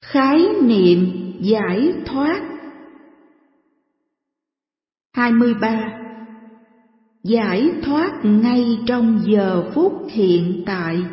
Khái niệm giải thoát. 23. Giải thoát ngay trong giờ phút hiện tại.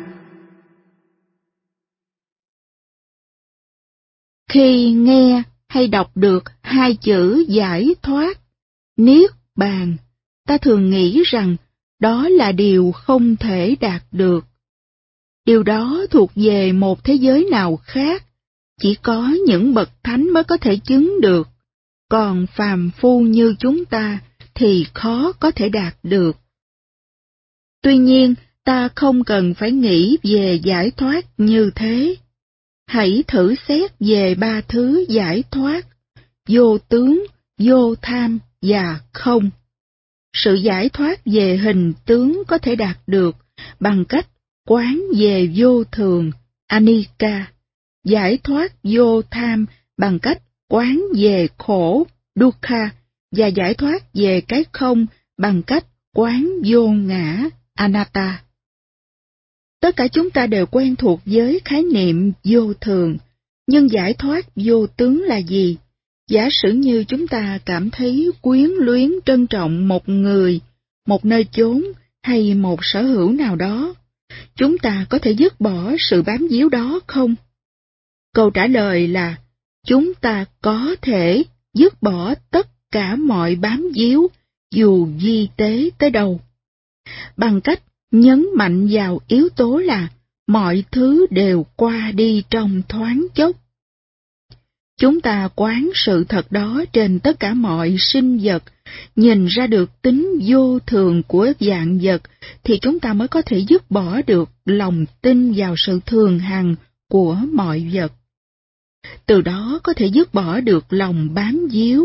Khi nghe hay đọc được hai chữ giải thoát, niết bàn, ta thường nghĩ rằng đó là điều không thể đạt được. Điều đó thuộc về một thế giới nào khác, chỉ có những bậc thánh mới có thể chứng được, còn phàm phu như chúng ta thì khó có thể đạt được. Tuy nhiên, ta không cần phải nghĩ về giải thoát như thế. Hãy thử xét về ba thứ giải thoát: vô tướng, vô tham và không. Sự giải thoát về hình tướng có thể đạt được bằng cách quán về vô thường, anicca, giải thoát vô tham bằng cách quán về khổ, dukkha, và giải thoát về cái không bằng cách quán vô ngã, anatta. Tất cả chúng ta đều quen thuộc với khái niệm vô thường, nhưng giải thoát vô tướng là gì? Giả sử như chúng ta cảm thấy quyến luyến trân trọng một người, một nơi chốn hay một sở hữu nào đó, chúng ta có thể dứt bỏ sự bám víu đó không? Câu trả lời là chúng ta có thể dứt bỏ tất cả mọi bám víu, dù vi tế tới đâu, bằng cách nhấn mạnh vào yếu tố là mọi thứ đều qua đi trong thoáng chốc. Chúng ta quán sự thật đó trên tất cả mọi sinh vật, nhìn ra được tính vô thường của vạn vật, thì chúng ta mới có thể dứt bỏ được lòng tin vào sự thường hằng của mọi vật. Từ đó có thể dứt bỏ được lòng bám víu.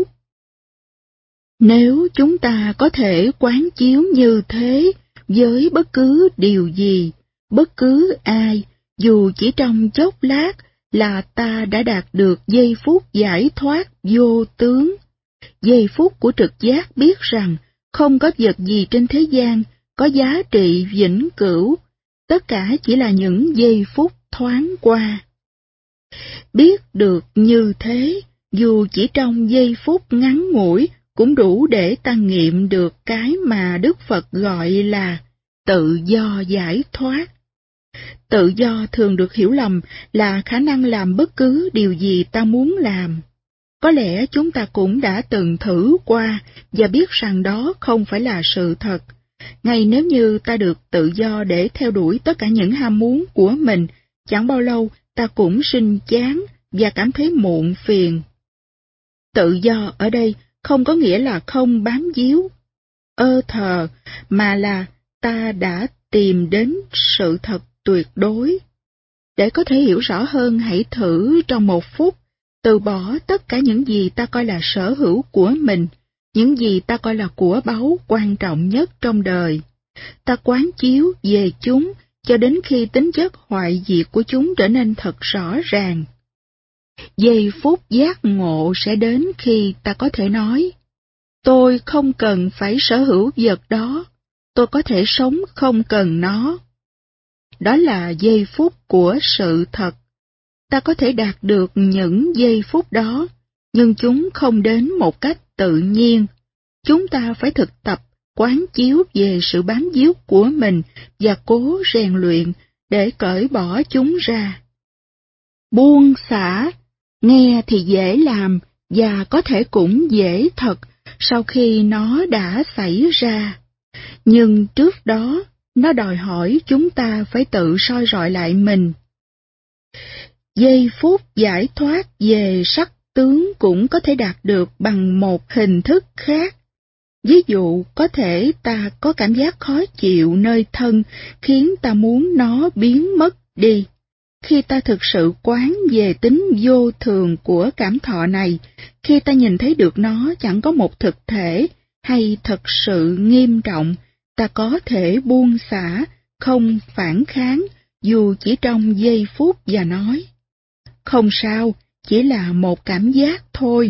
Nếu chúng ta có thể quán chiếu như thế với bất cứ điều gì, bất cứ ai, dù chỉ trong chốc lát, là ta đã đạt được giây phút giải thoát vô tướng, giây phút của trực giác biết rằng không có vật gì trên thế gian có giá trị vĩnh cửu, tất cả chỉ là những giây phút thoáng qua. Biết được như thế, dù chỉ trong giây phút ngắn ngủi, cũng đủ để ta nghiệm được cái mà Đức Phật gọi là tự do giải thoát. Tự do thường được hiểu lầm là khả năng làm bất cứ điều gì ta muốn làm. Có lẽ chúng ta cũng đã từng thử qua và biết rằng đó không phải là sự thật. Ngay nếu như ta được tự do để theo đuổi tất cả những ham muốn của mình, chẳng bao lâu ta cũng sinh chán và cảm thấy muộn phiền. Tự do ở đây không có nghĩa là không bám víu, thờ, mà là ta đã tìm đến sự thật tuyệt đối. Để có thể hiểu rõ hơn, hãy thử trong một phút từ bỏ tất cả những gì ta coi là sở hữu của mình, những gì ta coi là của báu quan trọng nhất trong đời. Ta quán chiếu về chúng cho đến khi tính chất hoại diệt của chúng trở nên thật rõ ràng. Giây phút giác ngộ sẽ đến khi ta có thể nói: tôi không cần phải sở hữu vật đó, tôi có thể sống không cần nó. Đó là giây phút của sự thật. Ta có thể đạt được những giây phút đó, nhưng chúng không đến một cách tự nhiên. Chúng ta phải thực tập quán chiếu về sự bám víu của mình và cố rèn luyện để cởi bỏ chúng ra. Buông xả, nghe thì dễ làm và có thể cũng dễ thật sau khi nó đã xảy ra. Nhưng trước đó, nó đòi hỏi chúng ta phải tự soi rọi lại mình. Giây phút giải thoát về sắc tướng cũng có thể đạt được bằng một hình thức khác. Ví dụ, có thể ta có cảm giác khó chịu nơi thân khiến ta muốn nó biến mất đi. Khi ta thực sự quán về tính vô thường của cảm thọ này, khi ta nhìn thấy được nó chẳng có một thực thể hay thật sự nghiêm trọng, ta có thể buông xả, không phản kháng, dù chỉ trong giây phút và nói: không sao, chỉ là một cảm giác thôi.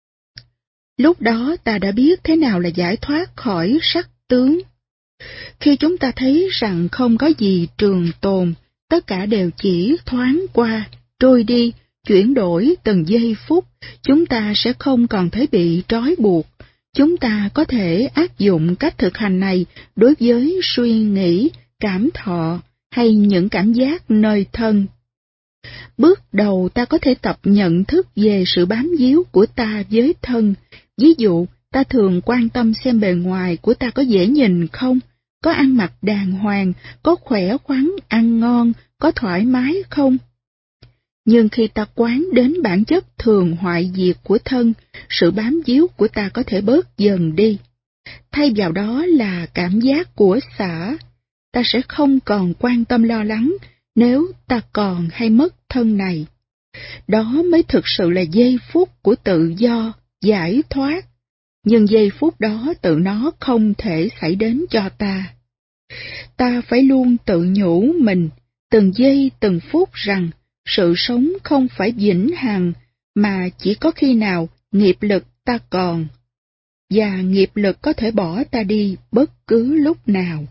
Lúc đó ta đã biết thế nào là giải thoát khỏi sắc tướng. Khi chúng ta thấy rằng không có gì trường tồn, tất cả đều chỉ thoáng qua, trôi đi, chuyển đổi từng giây phút, chúng ta sẽ không còn thấy bị trói buộc. Chúng ta có thể áp dụng cách thực hành này đối với suy nghĩ, cảm thọ hay những cảm giác nơi thân. Bước đầu ta có thể tập nhận thức về sự bám víu của ta với thân. Ví dụ, ta thường quan tâm xem bề ngoài của ta có dễ nhìn không, có ăn mặc đàng hoàng, có khỏe khoắn, ăn ngon, có thoải mái không. Nhưng khi ta quán đến bản chất thường hoại diệt của thân, sự bám víu của ta có thể bớt dần đi. Thay vào đó là cảm giác của xả. Ta sẽ không còn quan tâm lo lắng nếu ta còn hay mất thân này. Đó mới thực sự là giây phút của tự do, giải thoát. Nhưng giây phút đó tự nó không thể xảy đến cho ta. Ta phải luôn tự nhủ mình, từng giây từng phút rằng, sự sống không phải vĩnh hằng, mà chỉ có khi nào nghiệp lực ta còn. Và nghiệp lực có thể bỏ ta đi bất cứ lúc nào.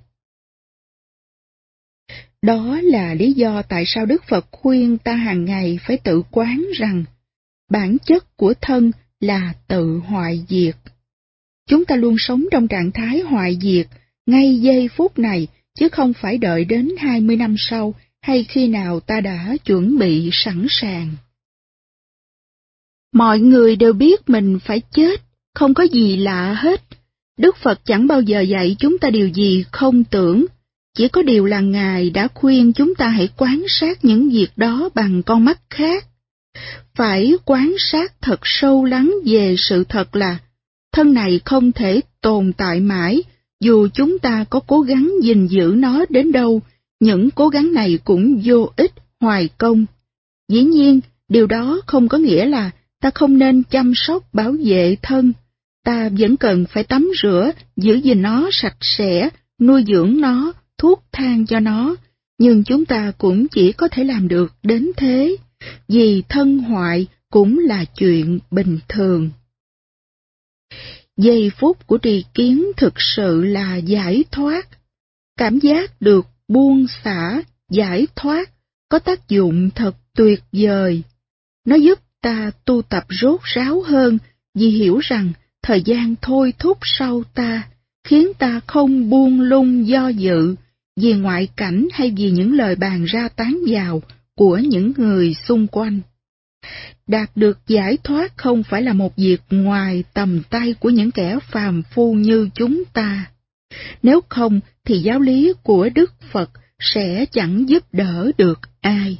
Đó là lý do tại sao Đức Phật khuyên ta hàng ngày phải tự quán rằng, bản chất của thân là tự hoại diệt. Chúng ta luôn sống trong trạng thái hoại diệt, ngay giây phút này, chứ không phải đợi đến 20 năm sau, hay khi nào ta đã chuẩn bị sẵn sàng. Mọi người đều biết mình phải chết, không có gì lạ hết. Đức Phật chẳng bao giờ dạy chúng ta điều gì không tưởng, chỉ có điều là Ngài đã khuyên chúng ta hãy quan sát những việc đó bằng con mắt khác. Phải quan sát thật sâu lắng về sự thật là thân này không thể tồn tại mãi, dù chúng ta có cố gắng gìn giữ nó đến đâu, những cố gắng này cũng vô ích, hoài công. Dĩ nhiên, điều đó không có nghĩa là ta không nên chăm sóc bảo vệ thân. Ta vẫn cần phải tắm rửa, giữ gìn nó sạch sẽ, nuôi dưỡng nó, thuốc thang cho nó, nhưng chúng ta cũng chỉ có thể làm được đến thế, vì thân hoại cũng là chuyện bình thường. Giây phút của trì kiến thực sự là giải thoát. Cảm giác được buông xả, giải thoát có tác dụng thật tuyệt vời. Nó giúp ta tu tập rốt ráo hơn vì hiểu rằng thời gian thôi thúc sau ta, khiến ta không buông lung do dự vì ngoại cảnh hay vì những lời bàn ra tán vào của những người xung quanh. Đạt được giải thoát không phải là một việc ngoài tầm tay của những kẻ phàm phu như chúng ta. Nếu không thì giáo lý của Đức Phật sẽ chẳng giúp đỡ được ai.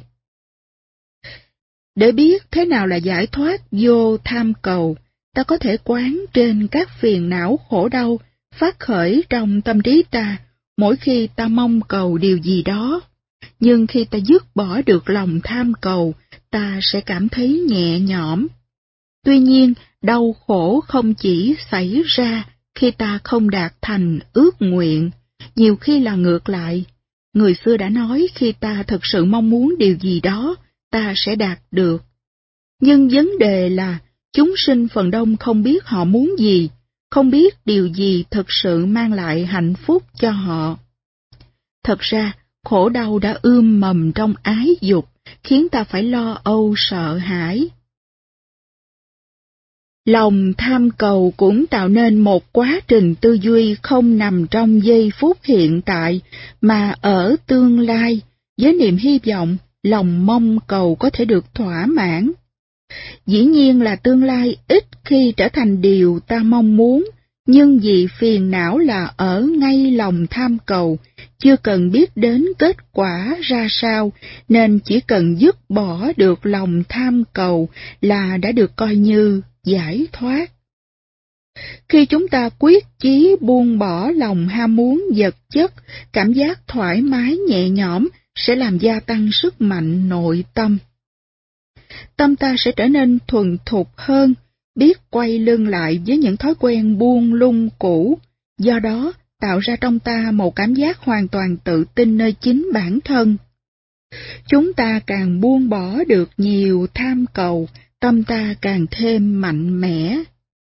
Để biết thế nào là giải thoát vô tham cầu, ta có thể quán trên các phiền não khổ đau phát khởi trong tâm trí ta mỗi khi ta mong cầu điều gì đó. Nhưng khi ta dứt bỏ được lòng tham cầu, ta sẽ cảm thấy nhẹ nhõm. Tuy nhiên, đau khổ không chỉ xảy ra khi ta không đạt thành ước nguyện, nhiều khi là ngược lại. Người xưa đã nói khi ta thực sự mong muốn điều gì đó, ta sẽ đạt được. Nhưng vấn đề là, chúng sinh phần đông không biết họ muốn gì, không biết điều gì thực sự mang lại hạnh phúc cho họ. Thật ra, khổ đau đã ươm mầm trong ái dục, khiến ta phải lo âu sợ hãi. Lòng tham cầu cũng tạo nên một quá trình tư duy không nằm trong giây phút hiện tại, mà ở tương lai, với niềm hy vọng, lòng mong cầu có thể được thỏa mãn. Dĩ nhiên là tương lai ít khi trở thành điều ta mong muốn, nhưng vì phiền não là ở ngay lòng tham cầu, chưa cần biết đến kết quả ra sao, nên chỉ cần dứt bỏ được lòng tham cầu là đã được coi như giải thoát. Khi chúng ta quyết chí buông bỏ lòng ham muốn vật chất, cảm giác thoải mái nhẹ nhõm sẽ làm gia tăng sức mạnh nội tâm. Tâm ta sẽ trở nên thuần thục hơn, biết quay lưng lại với những thói quen buông lung cũ, do đó tạo ra trong ta một cảm giác hoàn toàn tự tin nơi chính bản thân. Chúng ta càng buông bỏ được nhiều tham cầu, tâm ta càng thêm mạnh mẽ.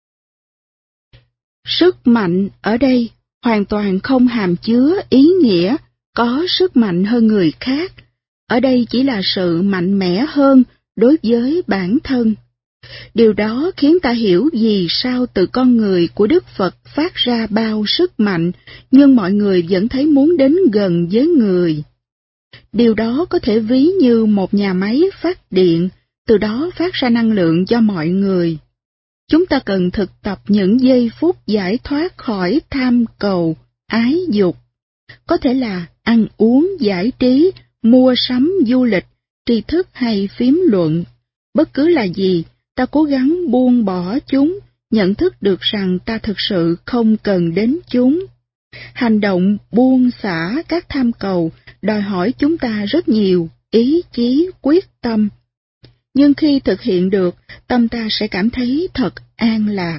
Sức mạnh ở đây hoàn toàn không hàm chứa ý nghĩa có sức mạnh hơn người khác. Ở đây chỉ là sự mạnh mẽ hơn đối với bản thân. Điều đó khiến ta hiểu vì sao từ con người của Đức Phật phát ra bao sức mạnh, nhưng mọi người vẫn thấy muốn đến gần với người. Điều đó có thể ví như một nhà máy phát điện, từ đó phát ra năng lượng cho mọi người. Chúng ta cần thực tập những giây phút giải thoát khỏi tham cầu, ái dục. Có thể là ăn uống, giải trí, mua sắm, du lịch, tri thức hay phím luận. Bất cứ là gì, ta cố gắng buông bỏ chúng, nhận thức được rằng ta thực sự không cần đến chúng. Hành động buông xả các tham cầu đòi hỏi chúng ta rất nhiều ý chí, quyết tâm. Nhưng khi thực hiện được, tâm ta sẽ cảm thấy thật an lạc.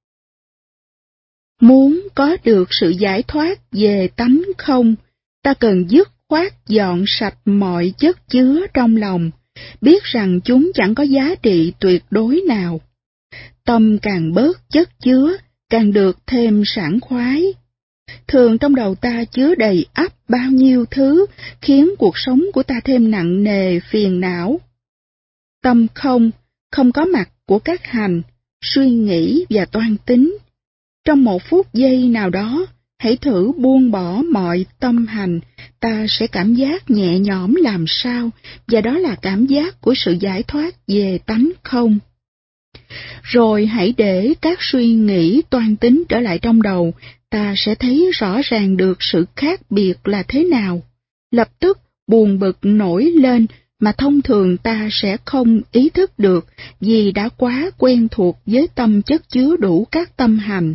Muốn có được sự giải thoát về tánh không, ta cần dứt khoát dọn sạch mọi chất chứa trong lòng, biết rằng chúng chẳng có giá trị tuyệt đối nào. Tâm càng bớt chất chứa, càng được thêm sảng khoái. Thường trong đầu ta chứa đầy ắp bao nhiêu thứ, khiến cuộc sống của ta thêm nặng nề phiền não. Tâm không, không có mặt của các hành, suy nghĩ và toan tính. Trong một phút giây nào đó, hãy thử buông bỏ mọi tâm hành, ta sẽ cảm giác nhẹ nhõm làm sao, và đó là cảm giác của sự giải thoát về tánh không. Rồi hãy để các suy nghĩ toan tính trở lại trong đầu, ta sẽ thấy rõ ràng được sự khác biệt là thế nào. Lập tức buồn bực nổi lên mà thông thường ta sẽ không ý thức được vì đã quá quen thuộc với tâm chất chứa đủ các tâm hành.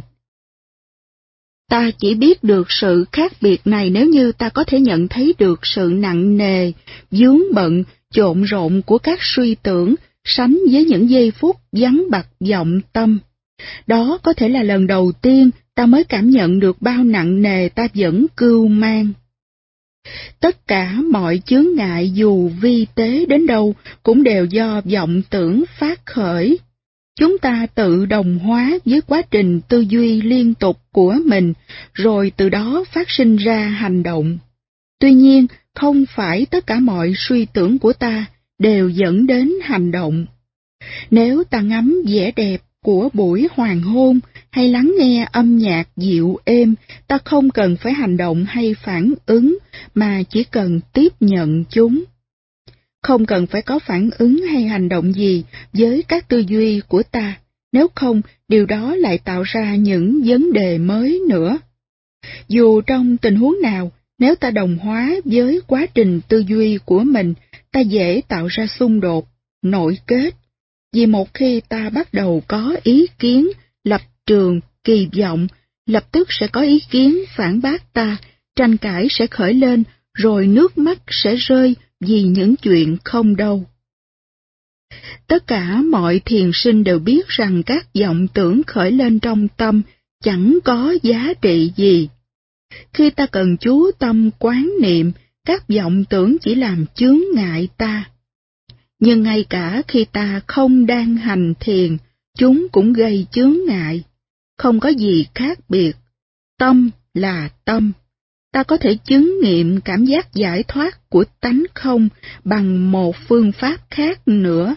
Ta chỉ biết được sự khác biệt này nếu như ta có thể nhận thấy được sự nặng nề, vướng bận, trộn rộn của các suy tưởng sánh với những giây phút vắng bặt vọng tâm. Đó có thể là lần đầu tiên ta mới cảm nhận được bao nặng nề ta vẫn cưu mang. Tất cả mọi chướng ngại dù vi tế đến đâu cũng đều do vọng tưởng phát khởi. Chúng ta tự đồng hóa với quá trình tư duy liên tục của mình, rồi từ đó phát sinh ra hành động. Tuy nhiên, không phải tất cả mọi suy tưởng của ta đều dẫn đến hành động. Nếu ta ngắm vẻ đẹp của buổi hoàng hôn hay lắng nghe âm nhạc dịu êm, ta không cần phải hành động hay phản ứng, mà chỉ cần tiếp nhận chúng. Không cần phải có phản ứng hay hành động gì với các tư duy của ta, nếu không điều đó lại tạo ra những vấn đề mới nữa. Dù trong tình huống nào, nếu ta đồng hóa với quá trình tư duy của mình, ta dễ tạo ra xung đột, nội kết. Vì một khi ta bắt đầu có ý kiến, lập trường, kỳ vọng, lập tức sẽ có ý kiến phản bác ta, tranh cãi sẽ khởi lên, rồi nước mắt sẽ rơi vì những chuyện không đâu. Tất cả mọi thiền sinh đều biết rằng các vọng tưởng khởi lên trong tâm chẳng có giá trị gì. Khi ta cần chú tâm quán niệm, các vọng tưởng chỉ làm chướng ngại ta. Nhưng ngay cả khi ta không đang hành thiền, chúng cũng gây chướng ngại. Không có gì khác biệt. Tâm là tâm. Ta có thể chứng nghiệm cảm giác giải thoát của tánh không bằng một phương pháp khác nữa.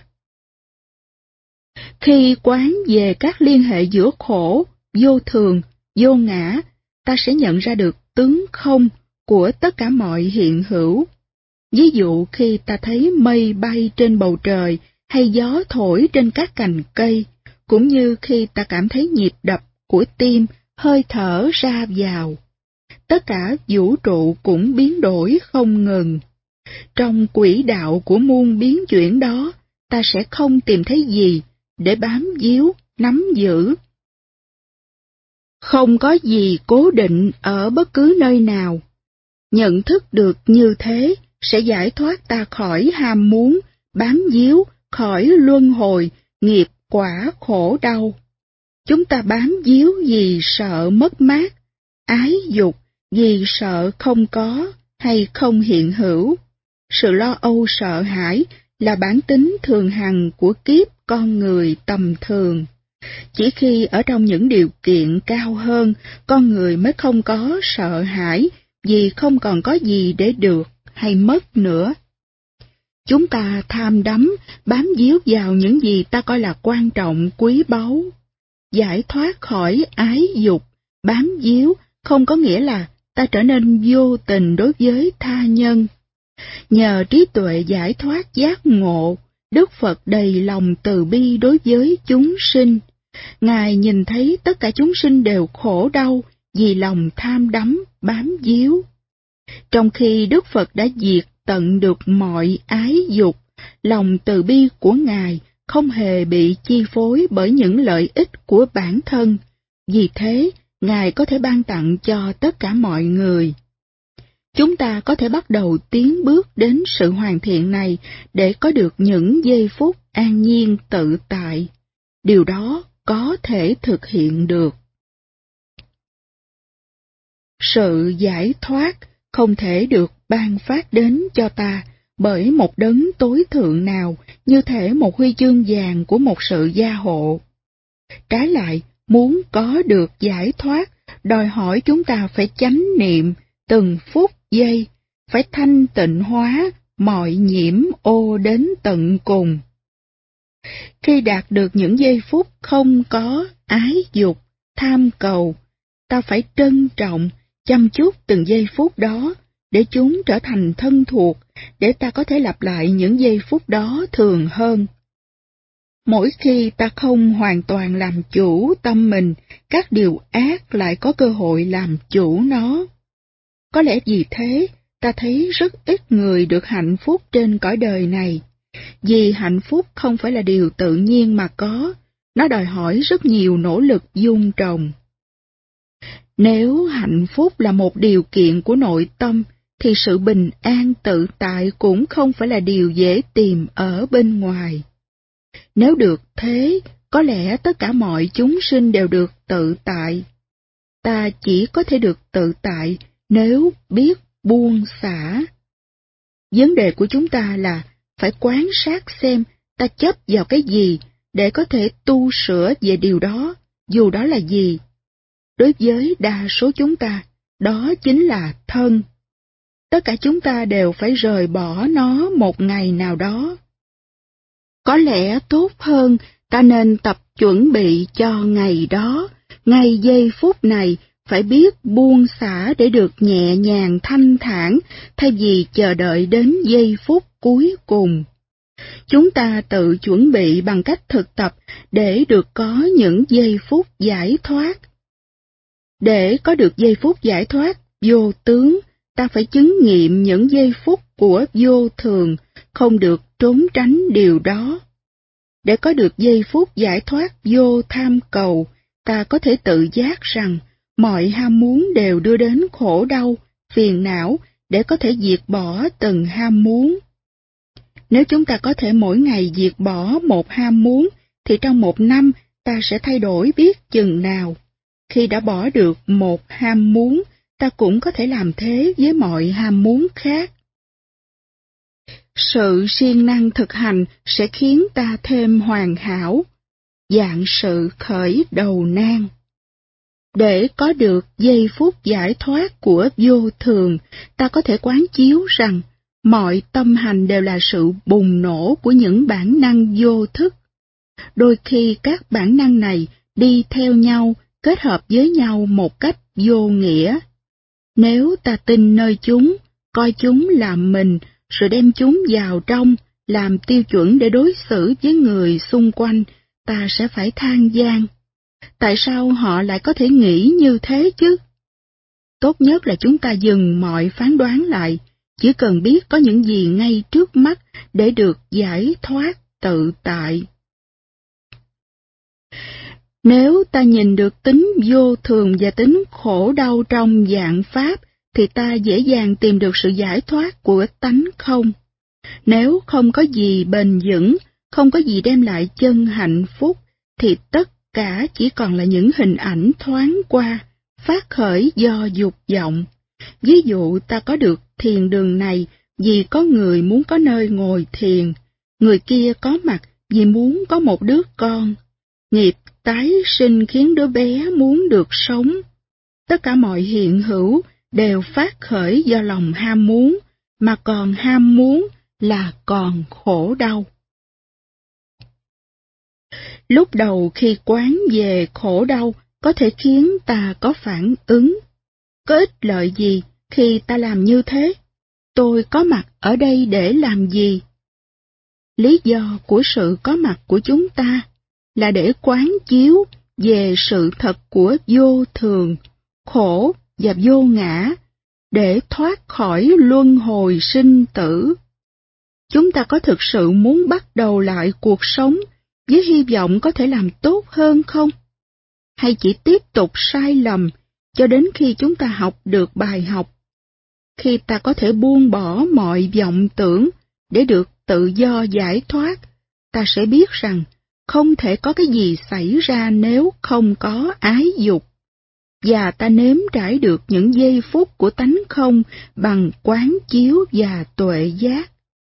Khi quán về các liên hệ giữa khổ, vô thường, vô ngã, ta sẽ nhận ra được tướng không của tất cả mọi hiện hữu. Ví dụ khi ta thấy mây bay trên bầu trời hay gió thổi trên các cành cây, cũng như khi ta cảm thấy nhịp đập của tim, hơi thở ra vào. Tất cả vũ trụ cũng biến đổi không ngừng. Trong quỹ đạo của muôn biến chuyển đó, ta sẽ không tìm thấy gì để bám víu, nắm giữ. Không có gì cố định ở bất cứ nơi nào. Nhận thức được như thế sẽ giải thoát ta khỏi ham muốn, bám víu, khỏi luân hồi, nghiệp quả khổ đau. Chúng ta bám víu vì sợ mất mát, ái dục, vì sợ không có hay không hiện hữu. Sự lo âu sợ hãi là bản tính thường hằng của kiếp con người tầm thường. Chỉ khi ở trong những điều kiện cao hơn, con người mới không có sợ hãi vì không còn có gì để được hay mất nữa. Chúng ta tham đắm, bám víu vào những gì ta coi là quan trọng, quý báu. Giải thoát khỏi ái dục, bám víu không có nghĩa là ta trở nên vô tình đối với tha nhân. Nhờ trí tuệ giải thoát giác ngộ, Đức Phật đầy lòng từ bi đối với chúng sinh. Ngài nhìn thấy tất cả chúng sinh đều khổ đau vì lòng tham đắm, bám víu. Trong khi Đức Phật đã diệt tận được mọi ái dục, lòng từ bi của Ngài không hề bị chi phối bởi những lợi ích của bản thân. Vì thế, Ngài có thể ban tặng cho tất cả mọi người. Chúng ta có thể bắt đầu tiến bước đến sự hoàn thiện này để có được những giây phút an nhiên tự tại. Điều đó có thể thực hiện được. Sự giải thoát không thể được ban phát đến cho ta bởi một đấng tối thượng nào như thể một huy chương vàng của một sự gia hộ. Trái lại, muốn có được giải thoát, đòi hỏi chúng ta phải chánh niệm từng phút giây, phải thanh tịnh hóa mọi nhiễm ô đến tận cùng. Khi đạt được những giây phút không có ái dục, tham cầu, ta phải trân trọng, chăm chút từng giây phút đó, để chúng trở thành thân thuộc, để ta có thể lặp lại những giây phút đó thường hơn. Mỗi khi ta không hoàn toàn làm chủ tâm mình, các điều ác lại có cơ hội làm chủ nó. Có lẽ vì thế, ta thấy rất ít người được hạnh phúc trên cõi đời này. Vì hạnh phúc không phải là điều tự nhiên mà có, nó đòi hỏi rất nhiều nỗ lực dung trồng. Nếu hạnh phúc là một điều kiện của nội tâm, thì sự bình an tự tại cũng không phải là điều dễ tìm ở bên ngoài. Nếu được thế, có lẽ tất cả mọi chúng sinh đều được tự tại. Ta chỉ có thể được tự tại nếu biết buông xả. Vấn đề của chúng ta là phải quan sát xem ta chấp vào cái gì để có thể tu sửa về điều đó, dù đó là gì. Đối với đa số chúng ta, đó chính là thân. Tất cả chúng ta đều phải rời bỏ nó một ngày nào đó. Có lẽ tốt hơn ta nên tập chuẩn bị cho ngày đó, ngay giây phút này phải biết buông xả để được nhẹ nhàng thanh thản thay vì chờ đợi đến giây phút cuối cùng. Chúng ta tự chuẩn bị bằng cách thực tập để được có những giây phút giải thoát. Để có được giây phút giải thoát vô tướng, ta phải chứng nghiệm những giây phút của vô thường, không được trốn tránh điều đó. Để có được giây phút giải thoát vô tham cầu, ta có thể tự giác rằng mọi ham muốn đều đưa đến khổ đau, phiền não để có thể diệt bỏ từng ham muốn. Nếu chúng ta có thể mỗi ngày diệt bỏ một ham muốn, thì trong một năm ta sẽ thay đổi biết chừng nào. Khi đã bỏ được một ham muốn, ta cũng có thể làm thế với mọi ham muốn khác. Sự siêng năng thực hành sẽ khiến ta thêm hoàn hảo. Vạn sự khởi đầu nan. Để có được giây phút giải thoát của vô thường, ta có thể quán chiếu rằng mọi tâm hành đều là sự bùng nổ của những bản năng vô thức. Đôi khi các bản năng này đi theo nhau, kết hợp với nhau một cách vô nghĩa. Nếu ta tin nơi chúng, coi chúng làm mình, rồi đem chúng vào trong, làm tiêu chuẩn để đối xử với người xung quanh, ta sẽ phải than vãn. Tại sao họ lại có thể nghĩ như thế chứ? Tốt nhất là chúng ta dừng mọi phán đoán lại, chỉ cần biết có những gì ngay trước mắt để được giải thoát tự tại. Nếu ta nhìn được tính vô thường và tính khổ đau trong vạn pháp, thì ta dễ dàng tìm được sự giải thoát của tánh không. Nếu không có gì bền vững, không có gì đem lại chân hạnh phúc, thì tất cả chỉ còn là những hình ảnh thoáng qua, phát khởi do dục vọng. Ví dụ ta có được thiền đường này vì có người muốn có nơi ngồi thiền, người kia có mặt vì muốn có một đứa con. Nghiệp tái sinh khiến đứa bé muốn được sống. Tất cả mọi hiện hữu đều phát khởi do lòng ham muốn, mà còn ham muốn là còn khổ đau. Lúc đầu khi quán về khổ đau có thể khiến ta có phản ứng. Có ích lợi gì khi ta làm như thế? Tôi có mặt ở đây để làm gì? Lý do của sự có mặt của chúng ta là để quán chiếu về sự thật của vô thường, khổ và vô ngã, để thoát khỏi luân hồi sinh tử. Chúng ta có thực sự muốn bắt đầu lại cuộc sống với hy vọng có thể làm tốt hơn không? Hay chỉ tiếp tục sai lầm cho đến khi chúng ta học được bài học? Khi ta có thể buông bỏ mọi vọng tưởng để được tự do giải thoát, ta sẽ biết rằng không thể có cái gì xảy ra nếu không có ái dục. Và ta nếm trải được những giây phút của tánh không bằng quán chiếu và tuệ giác.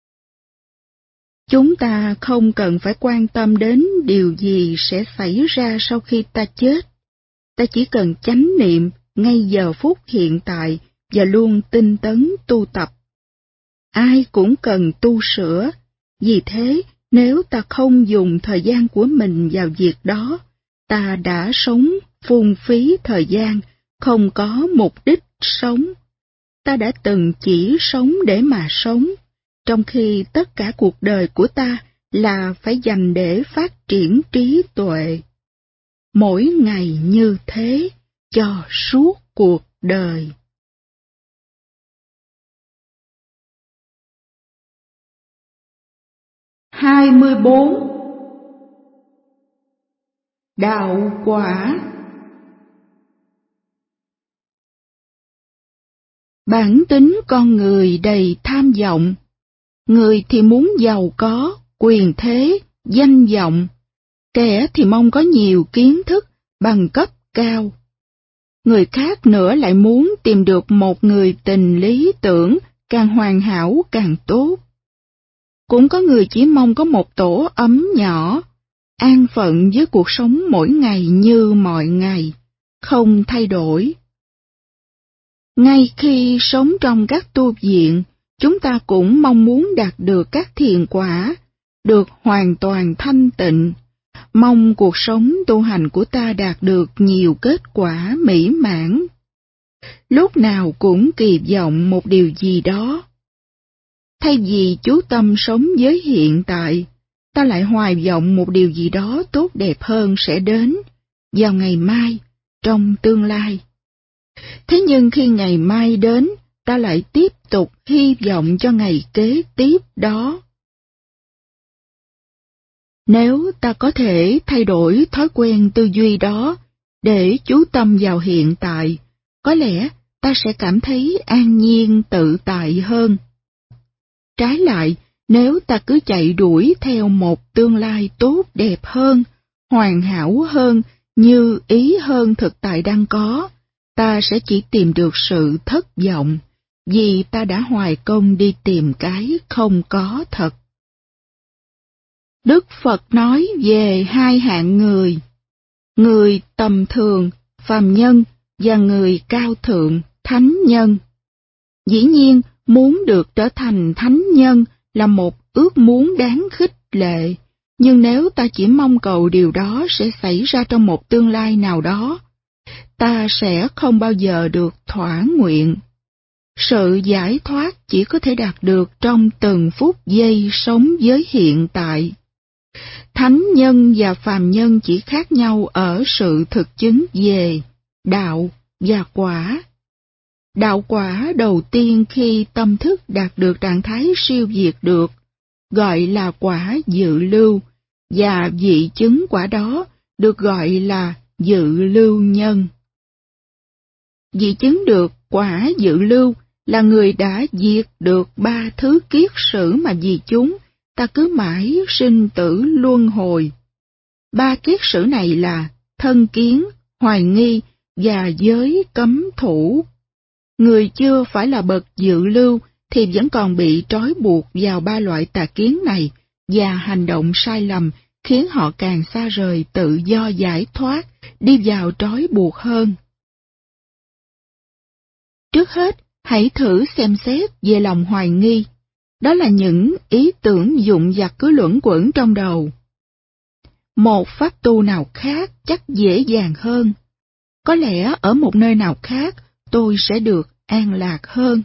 Chúng ta không cần phải quan tâm đến điều gì sẽ xảy ra sau khi ta chết. Ta chỉ cần chánh niệm ngay giờ phút hiện tại và luôn tinh tấn tu tập. Ai cũng cần tu sửa, vì thế nếu ta không dùng thời gian của mình vào việc đó, ta đã sống phung phí thời gian, không có mục đích sống. Ta đã từng chỉ sống để mà sống, trong khi tất cả cuộc đời của ta là phải dành để phát triển trí tuệ. Mỗi ngày như thế, cho suốt cuộc đời. Hai mươi bốn. Đạo quả. Bản tính con người đầy tham vọng. Người thì muốn giàu có, quyền thế, danh vọng. Kẻ thì mong có nhiều kiến thức, bằng cấp cao. Người khác nữa lại muốn tìm được một người tình lý tưởng, càng hoàn hảo càng tốt. Cũng có người chỉ mong có một tổ ấm nhỏ, an phận với cuộc sống mỗi ngày như mọi ngày, không thay đổi. Ngay khi sống trong các tu viện, chúng ta cũng mong muốn đạt được các thiền quả, được hoàn toàn thanh tịnh, mong cuộc sống tu hành của ta đạt được nhiều kết quả mỹ mãn. Lúc nào cũng kỳ vọng một điều gì đó. Thay vì chú tâm sống với hiện tại, ta lại hoài vọng một điều gì đó tốt đẹp hơn sẽ đến, vào ngày mai, trong tương lai. Thế nhưng khi ngày mai đến, ta lại tiếp tục hy vọng cho ngày kế tiếp đó. Nếu ta có thể thay đổi thói quen tư duy đó để chú tâm vào hiện tại, có lẽ ta sẽ cảm thấy an nhiên tự tại hơn. Trái lại, nếu ta cứ chạy đuổi theo một tương lai tốt đẹp hơn, hoàn hảo hơn, như ý hơn thực tại đang có, ta sẽ chỉ tìm được sự thất vọng, vì ta đã hoài công đi tìm cái không có thật. Đức Phật nói về hai hạng người tầm thường, phàm nhân, và người cao thượng, thánh nhân. Dĩ nhiên, muốn được trở thành thánh nhân là một ước muốn đáng khích lệ, nhưng nếu ta chỉ mong cầu điều đó sẽ xảy ra trong một tương lai nào đó, ta sẽ không bao giờ được thỏa nguyện. Sự giải thoát chỉ có thể đạt được trong từng phút giây sống với hiện tại. Thánh nhân và phàm nhân chỉ khác nhau ở sự thực chứng về đạo và quả. Đạo quả đầu tiên khi tâm thức đạt được trạng thái siêu việt được, gọi là quả dự lưu, và vị chứng quả đó được gọi là dự lưu nhân. Vị chứng được quả dự lưu là người đã diệt được ba thứ kiết sử mà vì chúng ta cứ mãi sinh tử luân hồi. Ba kiết sử này là thân kiến, hoài nghi và giới cấm thủ. Người chưa phải là bậc dự lưu thì vẫn còn bị trói buộc vào ba loại tà kiến này, và hành động sai lầm khiến họ càng xa rời tự do giải thoát, đi vào trói buộc hơn. Trước hết, hãy thử xem xét về lòng hoài nghi. Đó là những ý tưởng dụng vặt cứ luẩn quẩn trong đầu. Một pháp tu nào khác chắc dễ dàng hơn. Có lẽ ở một nơi nào khác tôi sẽ được an lạc hơn.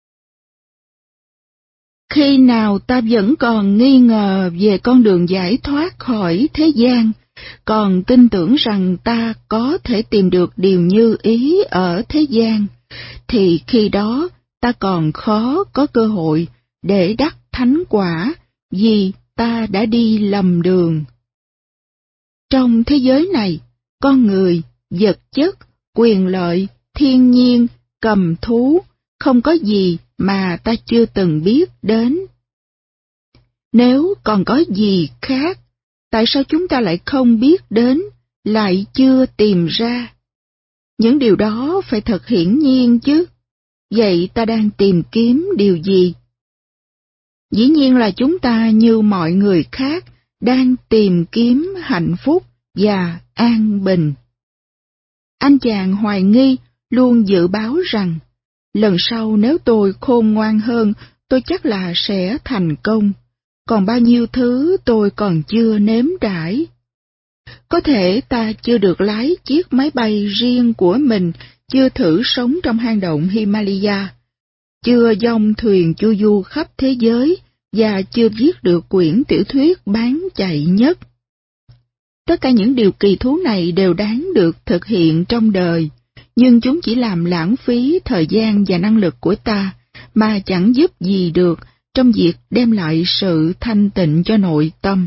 Khi nào ta vẫn còn nghi ngờ về con đường giải thoát khỏi thế gian, còn tin tưởng rằng ta có thể tìm được điều như ý ở thế gian, thì khi đó ta còn khó có cơ hội để đắc thánh quả, vì ta đã đi lầm đường. Trong thế giới này, con người, vật chất, quyền lợi, thiên nhiên, cầm thú, không có gì mà ta chưa từng biết đến. Nếu còn có gì khác, tại sao chúng ta lại không biết đến, lại chưa tìm ra? Những điều đó phải thật hiển nhiên chứ. Vậy ta đang tìm kiếm điều gì? Dĩ nhiên là chúng ta như mọi người khác đang tìm kiếm hạnh phúc và an bình. Anh chàng hoài nghi luôn dự báo rằng lần sau nếu tôi khôn ngoan hơn, tôi chắc là sẽ thành công. Còn bao nhiêu thứ tôi còn chưa nếm trải. Có thể ta chưa được lái chiếc máy bay riêng của mình, chưa thử sống trong hang động Himalaya, chưa dong thuyền chu du khắp thế giới và chưa viết được quyển tiểu thuyết bán chạy nhất. Tất cả những điều kỳ thú này đều đáng được thực hiện trong đời, nhưng chúng chỉ làm lãng phí thời gian và năng lực của ta, mà chẳng giúp gì được trong việc đem lại sự thanh tịnh cho nội tâm.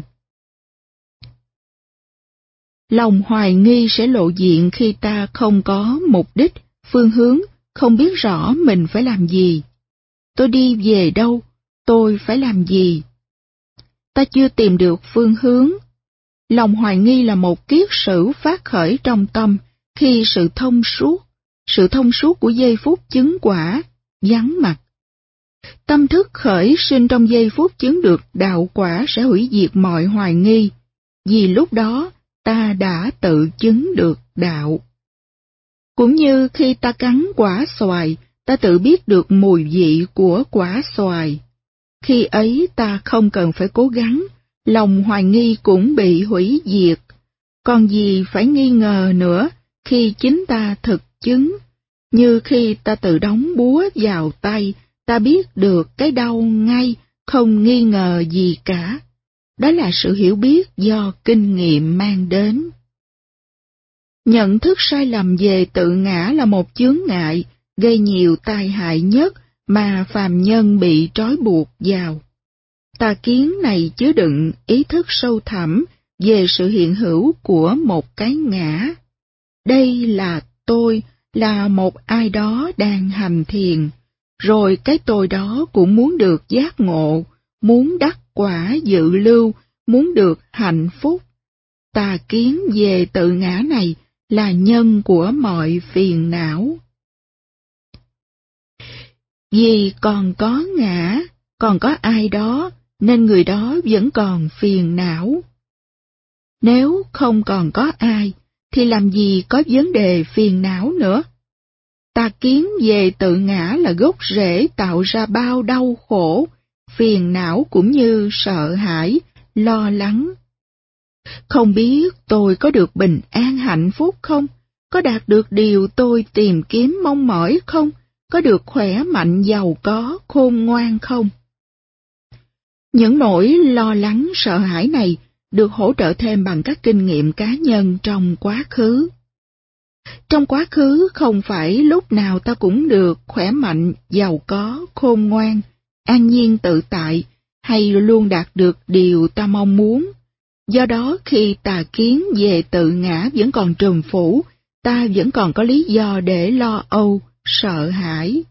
Lòng hoài nghi sẽ lộ diện khi ta không có mục đích, phương hướng, không biết rõ mình phải làm gì. Tôi đi về đâu? Tôi phải làm gì? Ta chưa tìm được phương hướng. Lòng hoài nghi là một kiết sử phát khởi trong tâm khi sự thông suốt của giây phút chứng quả, vắng mặt. Tâm thức khởi sinh trong giây phút chứng được đạo quả sẽ hủy diệt mọi hoài nghi, vì lúc đó ta đã tự chứng được đạo. Cũng như khi ta cắn quả xoài, ta tự biết được mùi vị của quả xoài. Khi ấy ta không cần phải cố gắng, lòng hoài nghi cũng bị hủy diệt. Còn gì phải nghi ngờ nữa khi chính ta thực chứng, như khi ta tự đóng búa vào tay, ta biết được cái đau ngay, không nghi ngờ gì cả. Đó là sự hiểu biết do kinh nghiệm mang đến. Nhận thức sai lầm về tự ngã là một chướng ngại, gây nhiều tai hại nhất mà phàm nhân bị trói buộc vào. Tà kiến này chứa đựng ý thức sâu thẳm về sự hiện hữu của một cái ngã. Đây là tôi, là một ai đó đang hành thiền, rồi cái tôi đó cũng muốn được giác ngộ, muốn đắc quả dự lưu, muốn được hạnh phúc. Tà kiến về tự ngã này là nhân của mọi phiền não. Vì còn có ngã, còn có ai đó, nên người đó vẫn còn phiền não. Nếu không còn có ai, thì làm gì có vấn đề phiền não nữa? Tà kiến về tự ngã là gốc rễ tạo ra bao đau khổ, phiền não cũng như sợ hãi, lo lắng. Không biết tôi có được bình an hạnh phúc không? Có đạt được điều tôi tìm kiếm mong mỏi không? Có được khỏe mạnh giàu có, khôn ngoan không? Những nỗi lo lắng sợ hãi này được hỗ trợ thêm bằng các kinh nghiệm cá nhân trong quá khứ. Trong quá khứ không phải lúc nào ta cũng được khỏe mạnh, giàu có, khôn ngoan, an nhiên tự tại, hay luôn đạt được điều ta mong muốn. Do đó khi tà kiến về tự ngã vẫn còn trùm phủ, ta vẫn còn có lý do để lo âu, sợ hãi.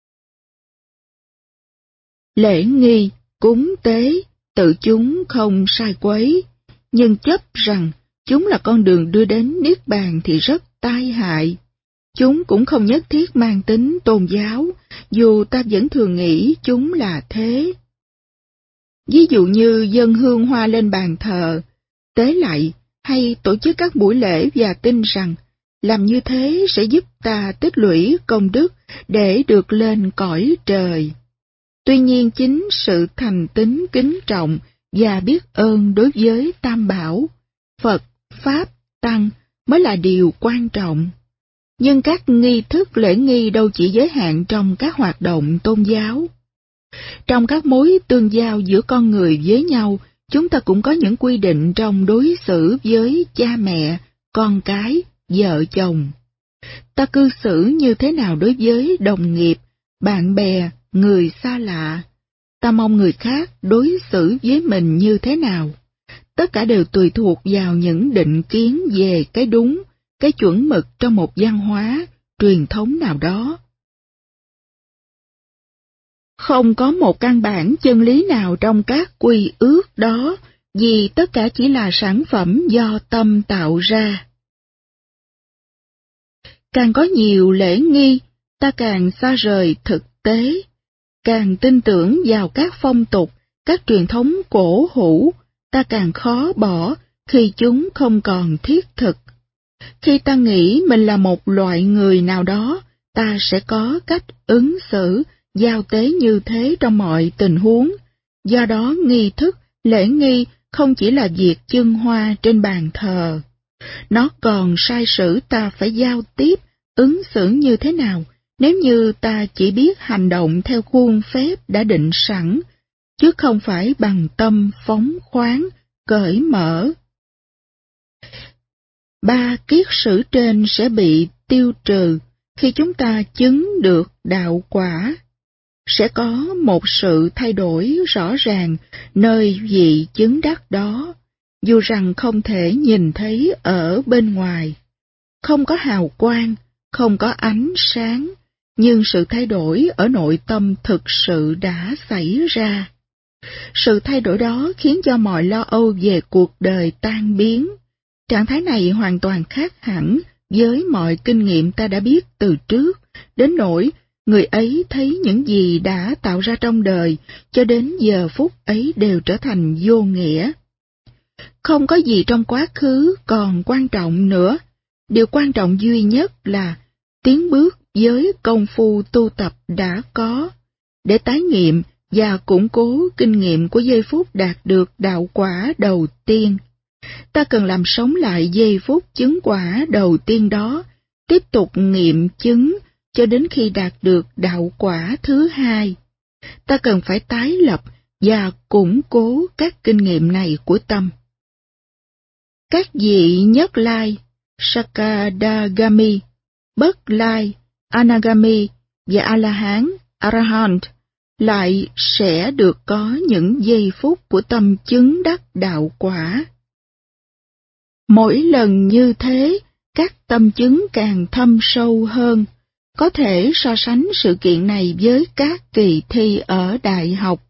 Lễ nghi, cúng tế, tự chúng không sai quấy, nhưng chấp rằng chúng là con đường đưa đến niết bàn thì rất tai hại. Chúng cũng không nhất thiết mang tính tôn giáo, dù ta vẫn thường nghĩ chúng là thế. Ví dụ như dâng hương hoa lên bàn thờ, tế lạy hay tổ chức các buổi lễ và tin rằng làm như thế sẽ giúp ta tích lũy công đức để được lên cõi trời. Tuy nhiên chính sự thành tín kính trọng và biết ơn đối với Tam Bảo, Phật, Pháp, Tăng mới là điều quan trọng. Nhưng các nghi thức lễ nghi đâu chỉ giới hạn trong các hoạt động tôn giáo. Trong các mối tương giao giữa con người với nhau, chúng ta cũng có những quy định trong đối xử với cha mẹ, con cái, vợ chồng. Ta cư xử như thế nào đối với đồng nghiệp, bạn bè, người xa lạ? Ta mong người khác đối xử với mình như thế nào? Tất cả đều tùy thuộc vào những định kiến về cái đúng, cái chuẩn mực trong một văn hóa, truyền thống nào đó. Không có một căn bản chân lý nào trong các quy ước đó, vì tất cả chỉ là sản phẩm do tâm tạo ra. Càng có nhiều lễ nghi, ta càng xa rời thực tế, càng tin tưởng vào các phong tục, các truyền thống cổ hủ, ta càng khó bỏ khi chúng không còn thiết thực. Khi ta nghĩ mình là một loại người nào đó, ta sẽ có cách ứng xử, giao tế như thế trong mọi tình huống. Do đó nghi thức, lễ nghi không chỉ là việc chưng hoa trên bàn thờ. Nó còn sai sử ta phải giao tiếp, ứng xử như thế nào, nếu như ta chỉ biết hành động theo khuôn phép đã định sẵn, chứ không phải bằng tâm phóng khoáng, cởi mở. Ba kiết sử trên sẽ bị tiêu trừ khi chúng ta chứng được đạo quả. Sẽ có một sự thay đổi rõ ràng nơi vị chứng đắc đó, dù rằng không thể nhìn thấy ở bên ngoài. Không có hào quang, không có ánh sáng, nhưng sự thay đổi ở nội tâm thực sự đã xảy ra. Sự thay đổi đó khiến cho mọi lo âu về cuộc đời tan biến. Trạng thái này hoàn toàn khác hẳn với mọi kinh nghiệm ta đã biết từ trước, đến nỗi người ấy thấy những gì đã tạo ra trong đời cho đến giờ phút ấy đều trở thành vô nghĩa. Không có gì trong quá khứ còn quan trọng nữa. Điều quan trọng duy nhất là tiến bước với công phu tu tập đã có, để tái nghiệm và củng cố kinh nghiệm của giây phút đạt được đạo quả đầu tiên. Ta cần làm sống lại giây phút chứng quả đầu tiên đó, tiếp tục nghiệm chứng cho đến khi đạt được đạo quả thứ hai. Ta cần phải tái lập và củng cố các kinh nghiệm này của tâm. Các vị Nhất Lai, Sakadagami, Bất Lai, Anagami và A-la-hán, Arahant lại sẽ được có những giây phút của tâm chứng đắc đạo quả. Mỗi lần như thế, các tâm chứng càng thâm sâu hơn, có thể so sánh sự kiện này với các kỳ thi ở đại học.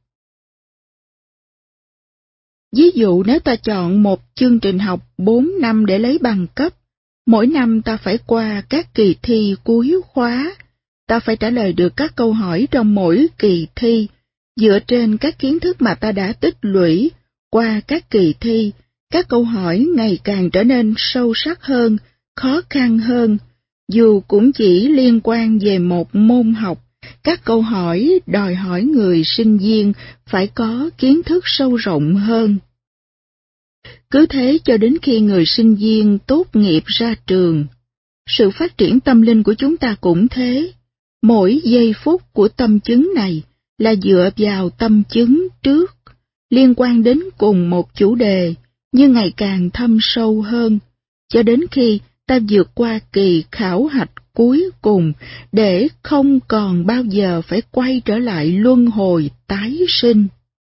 Ví dụ nếu ta chọn một chương trình học 4 năm để lấy bằng cấp, mỗi năm ta phải qua các kỳ thi cuối khóa, ta phải trả lời được các câu hỏi trong mỗi kỳ thi, dựa trên các kiến thức mà ta đã tích lũy qua các kỳ thi. Các câu hỏi ngày càng trở nên sâu sắc hơn, khó khăn hơn. Dù cũng chỉ liên quan về một môn học, các câu hỏi đòi hỏi người sinh viên phải có kiến thức sâu rộng hơn. Cứ thế cho đến khi người sinh viên tốt nghiệp ra trường. Sự phát triển tâm linh của chúng ta cũng thế. Mỗi giây phút của tâm chứng này là dựa vào tâm chứng trước, liên quan đến cùng một chủ đề, nhưng ngày càng thâm sâu hơn, cho đến khi ta vượt qua kỳ khảo hạch cuối cùng để không còn bao giờ phải quay trở lại luân hồi tái sinh.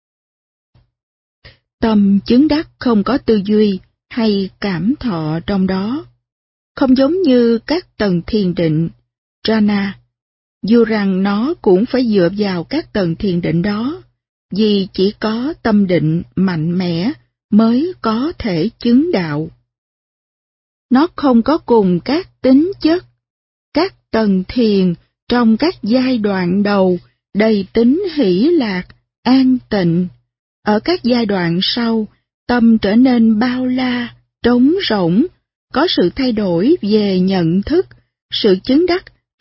Tâm chứng đắc không có tư duy hay cảm thọ trong đó, không giống như các tầng thiền định, jhana, dù rằng nó cũng phải dựa vào các tầng thiền định đó, vì chỉ có tâm định mạnh mẽ mới có thể chứng đạo. Nó không có cùng các tính chất. Các tầng thiền trong các giai đoạn đầu đầy tính hỷ lạc, an tịnh. Ở các giai đoạn sau, tâm trở nên bao la, trống rỗng, có sự thay đổi về nhận thức, sự chứng đắc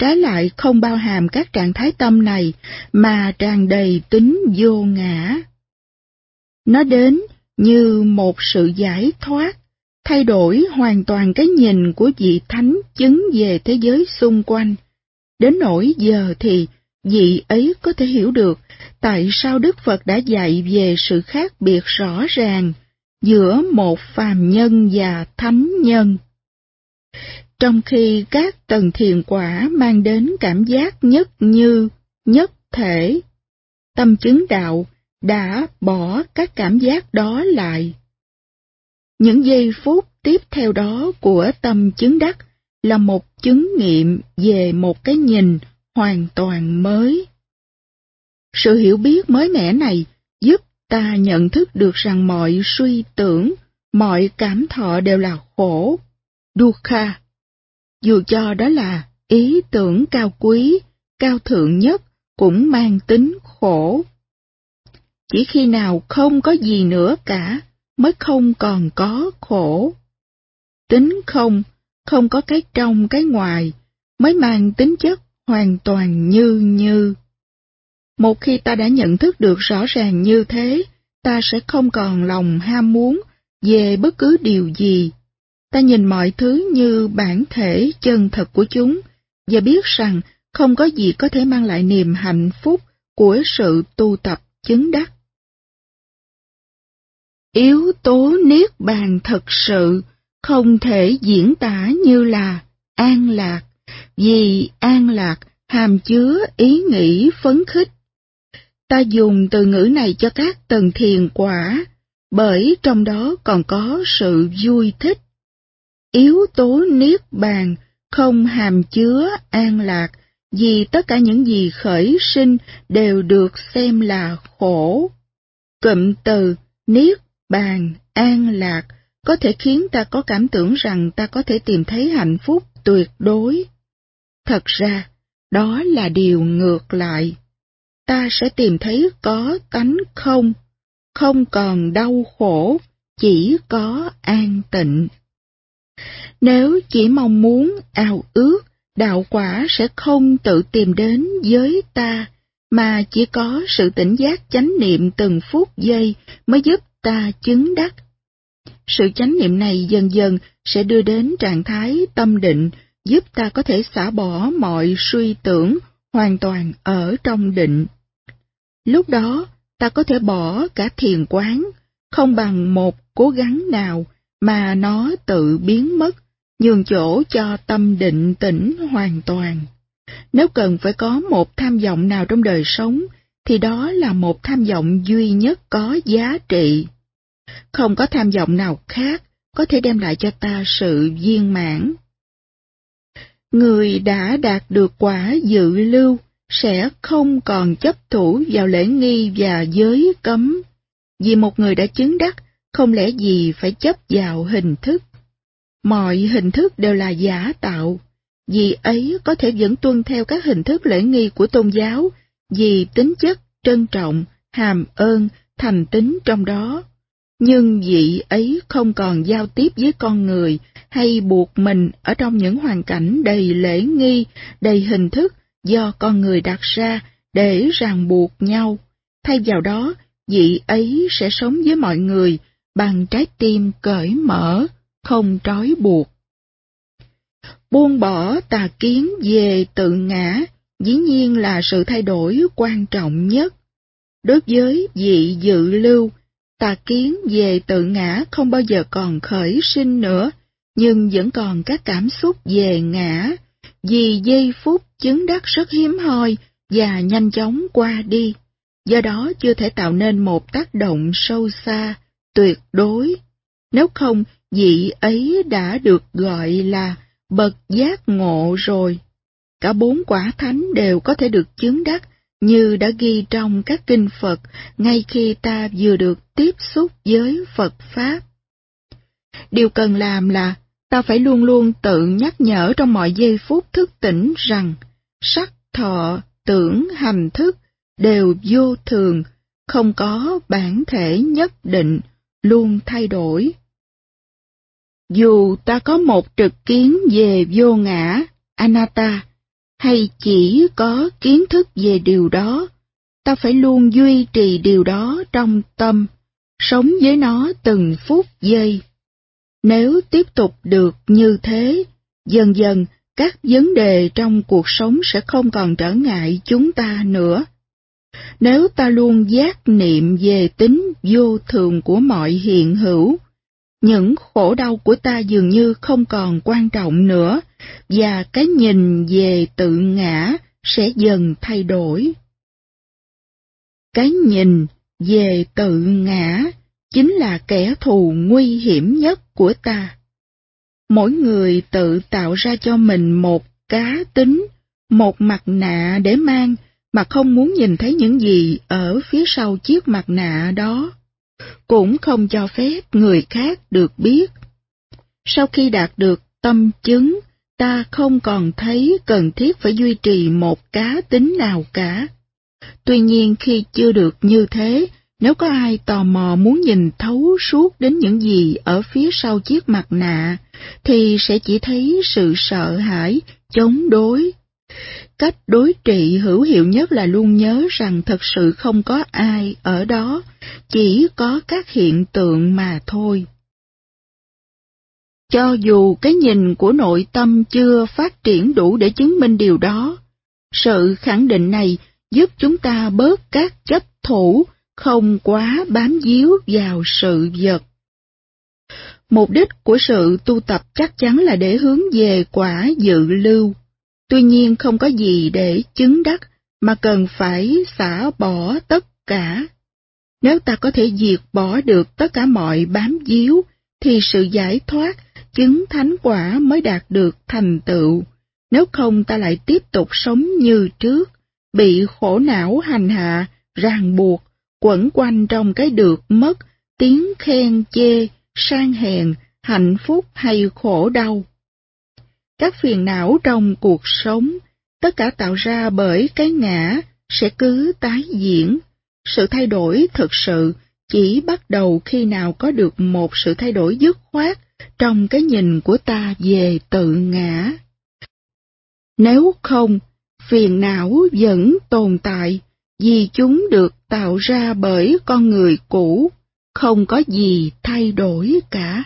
trái lại không bao hàm các trạng thái tâm này, mà tràn đầy tính vô ngã. Nó đến như một sự giải thoát, thay đổi hoàn toàn cái nhìn của vị thánh chứng về thế giới xung quanh. Đến nỗi giờ thì vị ấy có thể hiểu được tại sao Đức Phật đã dạy về sự khác biệt rõ ràng giữa một phàm nhân và thánh nhân. Trong khi các tầng thiền quả mang đến cảm giác nhất như, nhất thể, tâm chứng đạo đã bỏ các cảm giác đó lại. Những giây phút tiếp theo đó của tâm chứng đắc là một chứng nghiệm về một cái nhìn hoàn toàn mới. Sự hiểu biết mới mẻ này giúp ta nhận thức được rằng mọi suy tưởng, mọi cảm thọ đều là khổ, dukkha. Dù cho đó là ý tưởng cao quý, cao thượng nhất cũng mang tính khổ. Chỉ khi nào không có gì nữa cả mới không còn có khổ. Tính không, không có cái trong cái ngoài, mới mang tính chất hoàn toàn như. Một khi ta đã nhận thức được rõ ràng như thế, ta sẽ không còn lòng ham muốn về bất cứ điều gì. Ta nhìn mọi thứ như bản thể chân thật của chúng, và biết rằng không có gì có thể mang lại niềm hạnh phúc của sự tu tập chứng đắc. Yếu tố niết bàn thật sự không thể diễn tả như là an lạc, vì an lạc hàm chứa ý nghĩ phấn khích. Ta dùng từ ngữ này cho các tầng thiền quả, bởi trong đó còn có sự vui thích. Yếu tố niết bàn không hàm chứa an lạc, vì tất cả những gì khởi sinh đều được xem là khổ. Cụm từ niết bàn, an lạc có thể khiến ta có cảm tưởng rằng ta có thể tìm thấy hạnh phúc tuyệt đối. Thật ra, đó là điều ngược lại. Ta sẽ tìm thấy có tánh không, không còn đau khổ, chỉ có an tịnh. Nếu chỉ mong muốn, ao ước, đạo quả sẽ không tự tìm đến với ta, mà chỉ có sự tỉnh giác chánh niệm từng phút giây mới giúp ta chứng đắc. Sự chánh niệm này dần dần sẽ đưa đến trạng thái tâm định, giúp ta có thể xả bỏ mọi suy tưởng hoàn toàn ở trong định. Lúc đó, ta có thể bỏ cả thiền quán, không bằng một cố gắng nào mà nó tự biến mất, nhường chỗ cho tâm định tĩnh hoàn toàn. Nếu cần phải có một tham vọng nào trong đời sống, thì đó là một tham vọng duy nhất có giá trị. Không có tham vọng nào khác có thể đem lại cho ta sự viên mãn. Người đã đạt được quả dự lưu sẽ không còn chấp thủ vào lễ nghi và giới cấm. Vì một người đã chứng đắc, không lẽ gì phải chấp vào hình thức. Mọi hình thức đều là giả tạo, vì ấy có thể vẫn tuân theo các hình thức lễ nghi của tôn giáo, vì tính chất trân trọng, hàm ơn, thành tín trong đó. Nhưng vị ấy không còn giao tiếp với con người hay buộc mình ở trong những hoàn cảnh đầy lễ nghi, đầy hình thức do con người đặt ra để ràng buộc nhau. Thay vào đó, vị ấy sẽ sống với mọi người bằng trái tim cởi mở, không trói buộc. Buông bỏ tà kiến về tự ngã, dĩ nhiên là sự thay đổi quan trọng nhất. Đối với vị dự lưu, tà kiến về tự ngã không bao giờ còn khởi sinh nữa, nhưng vẫn còn các cảm xúc về ngã, vì giây phút chứng đắc rất hiếm hoi và nhanh chóng qua đi, do đó chưa thể tạo nên một tác động sâu xa, tuyệt đối. Nếu không, vị ấy đã được gọi là bậc giác ngộ rồi. Cả 4 quả thánh đều có thể được chứng đắc, như đã ghi trong các kinh Phật, ngay khi ta vừa được tiếp xúc với Phật Pháp. Điều cần làm là, ta phải luôn luôn tự nhắc nhở trong mọi giây phút thức tỉnh rằng, sắc, thọ, tưởng, hành thức đều vô thường, không có bản thể nhất định, luôn thay đổi. Dù ta có một trực kiến về vô ngã, anatta, hay chỉ có kiến thức về điều đó. Ta phải luôn duy trì điều đó trong tâm, sống với nó từng phút giây. Nếu tiếp tục được như thế, dần dần các vấn đề trong cuộc sống sẽ không còn trở ngại chúng ta nữa. Nếu ta luôn giác niệm về tính vô thường của mọi hiện hữu, những khổ đau của ta dường như không còn quan trọng nữa, và cái nhìn về tự ngã sẽ dần thay đổi. Cái nhìn về tự ngã chính là kẻ thù nguy hiểm nhất của ta. Mỗi người tự tạo ra cho mình một cá tính, một mặt nạ để mang, mà không muốn nhìn thấy những gì ở phía sau chiếc mặt nạ đó, cũng không cho phép người khác được biết. Sau khi đạt được tâm chứng, ta không còn thấy cần thiết phải duy trì một cá tính nào cả. Tuy nhiên khi chưa được như thế, nếu có ai tò mò muốn nhìn thấu suốt đến những gì ở phía sau chiếc mặt nạ, thì sẽ chỉ thấy sự sợ hãi, chống đối. Cách đối trị hữu hiệu nhất là luôn nhớ rằng thật sự không có ai ở đó, chỉ có các hiện tượng mà thôi. Cho dù cái nhìn của nội tâm chưa phát triển đủ để chứng minh điều đó, sự khẳng định này giúp chúng ta bớt các chấp thủ, không quá bám víu vào sự vật. Mục đích của sự tu tập chắc chắn là để hướng về quả dự lưu. Tuy nhiên không có gì để chứng đắc, mà cần phải xả bỏ tất cả. Nếu ta có thể diệt bỏ được tất cả mọi bám víu, thì sự giải thoát, chứng thánh quả mới đạt được thành tựu. Nếu không ta lại tiếp tục sống như trước, bị khổ não hành hạ, ràng buộc, quẩn quanh trong cái được mất, tiếng khen chê, sang hèn, hạnh phúc hay khổ đau. Các phiền não trong cuộc sống, tất cả tạo ra bởi cái ngã, sẽ cứ tái diễn. Sự thay đổi thực sự chỉ bắt đầu khi nào có được một sự thay đổi dứt khoát trong cái nhìn của ta về tự ngã. Nếu không, phiền não vẫn tồn tại, vì chúng được tạo ra bởi con người cũ, không có gì thay đổi cả.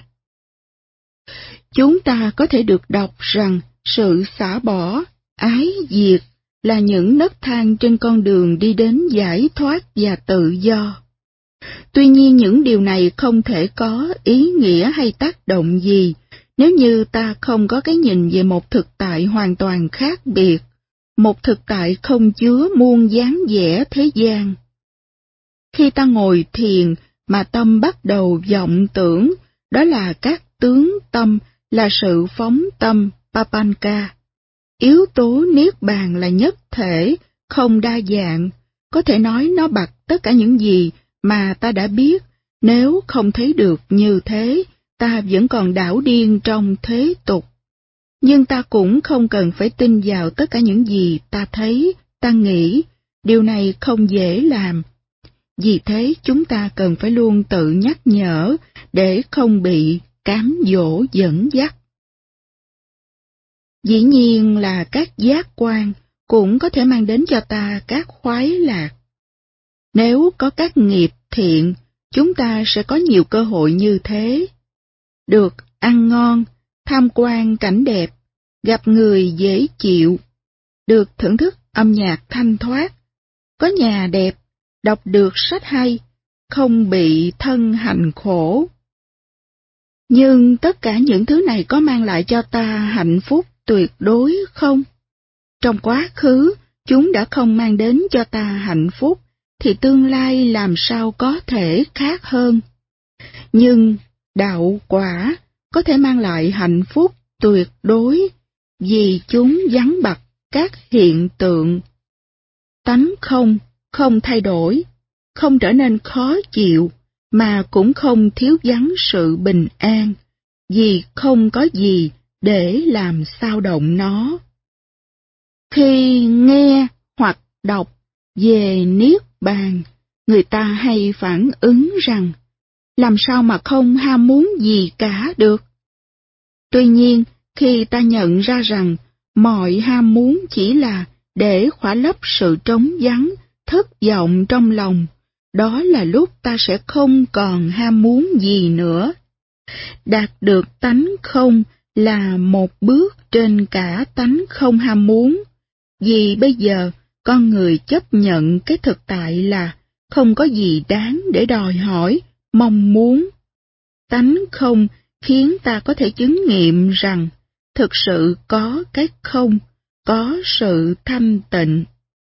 Chúng ta có thể được đọc rằng sự xả bỏ, ái diệt là những nấc thang trên con đường đi đến giải thoát và tự do. Tuy nhiên những điều này không thể có ý nghĩa hay tác động gì nếu như ta không có cái nhìn về một thực tại hoàn toàn khác biệt, một thực tại không chứa muôn dáng vẻ thế gian. Khi ta ngồi thiền mà tâm bắt đầu vọng tưởng, đó là các tướng tâm, là sự phóng tâm Papanka. Yếu tố niết bàn là nhất thể, không đa dạng, có thể nói nó bặt tất cả những gì mà ta đã biết. Nếu không thấy được như thế, ta vẫn còn đảo điên trong thế tục. Nhưng ta cũng không cần phải tin vào tất cả những gì ta thấy, ta nghĩ, điều này không dễ làm. Vì thế chúng ta cần phải luôn tự nhắc nhở để không bị cám dỗ dẫn dắt. Dĩ nhiên là các giác quan cũng có thể mang đến cho ta các khoái lạc. Nếu có các nghiệp thiện, chúng ta sẽ có nhiều cơ hội như thế. Được ăn ngon, tham quan cảnh đẹp, gặp người dễ chịu, được thưởng thức âm nhạc thanh thoát, có nhà đẹp, đọc được sách hay, không bị thân hành khổ. Nhưng tất cả những thứ này có mang lại cho ta hạnh phúc tuyệt đối không? Trong quá khứ, chúng đã không mang đến cho ta hạnh phúc, thì tương lai làm sao có thể khác hơn? Nhưng đạo quả có thể mang lại hạnh phúc tuyệt đối, vì chúng vắng bặt các hiện tượng. Tánh không, không thay đổi, không trở nên khó chịu, mà cũng không thiếu vắng sự bình an, vì không có gì để làm xao động nó. Khi nghe hoặc đọc về Niết Bàn, người ta hay phản ứng rằng, làm sao mà không ham muốn gì cả được? Tuy nhiên, khi ta nhận ra rằng Mọi ham muốn chỉ là để khỏa lấp sự trống vắng, thất vọng trong lòng. Đó là lúc ta sẽ không còn ham muốn gì nữa. Đạt được tánh không là một bước trên cả tánh không ham muốn. Vì bây giờ, con người chấp nhận cái thực tại là không có gì đáng để đòi hỏi, mong muốn. Tánh không khiến ta có thể chứng nghiệm rằng thực sự có cái không, có sự thanh tịnh.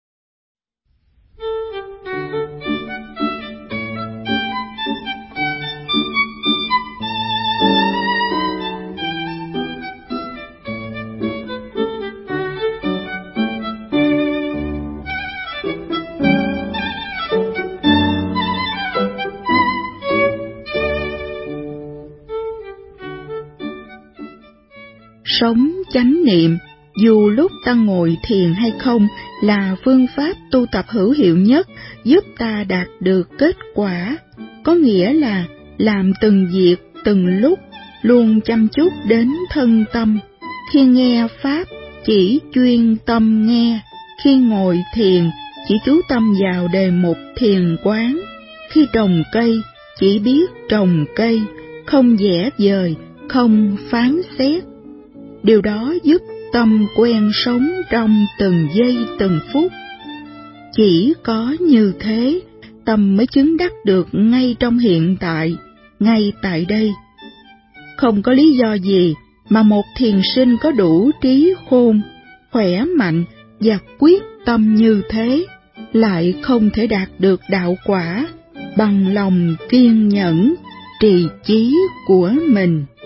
Sống chánh niệm, dù lúc ta ngồi thiền hay không, là phương pháp tu tập hữu hiệu nhất giúp ta đạt được kết quả. Có nghĩa là làm từng việc, từng lúc, luôn chăm chút đến thân tâm. Khi nghe Pháp, chỉ chuyên tâm nghe. Khi ngồi thiền, chỉ chú tâm vào đề mục thiền quán. Khi trồng cây, chỉ biết trồng cây, không vẽ vời, không phán xét. Điều đó giúp tâm quen sống trong từng giây từng phút. Chỉ có như thế, tâm mới chứng đắc được ngay trong hiện tại, ngay tại đây. Không có lý do gì mà một thiền sinh có đủ trí khôn, khỏe mạnh và quyết tâm như thế, lại không thể đạt được đạo quả bằng lòng kiên nhẫn, trì chí của mình.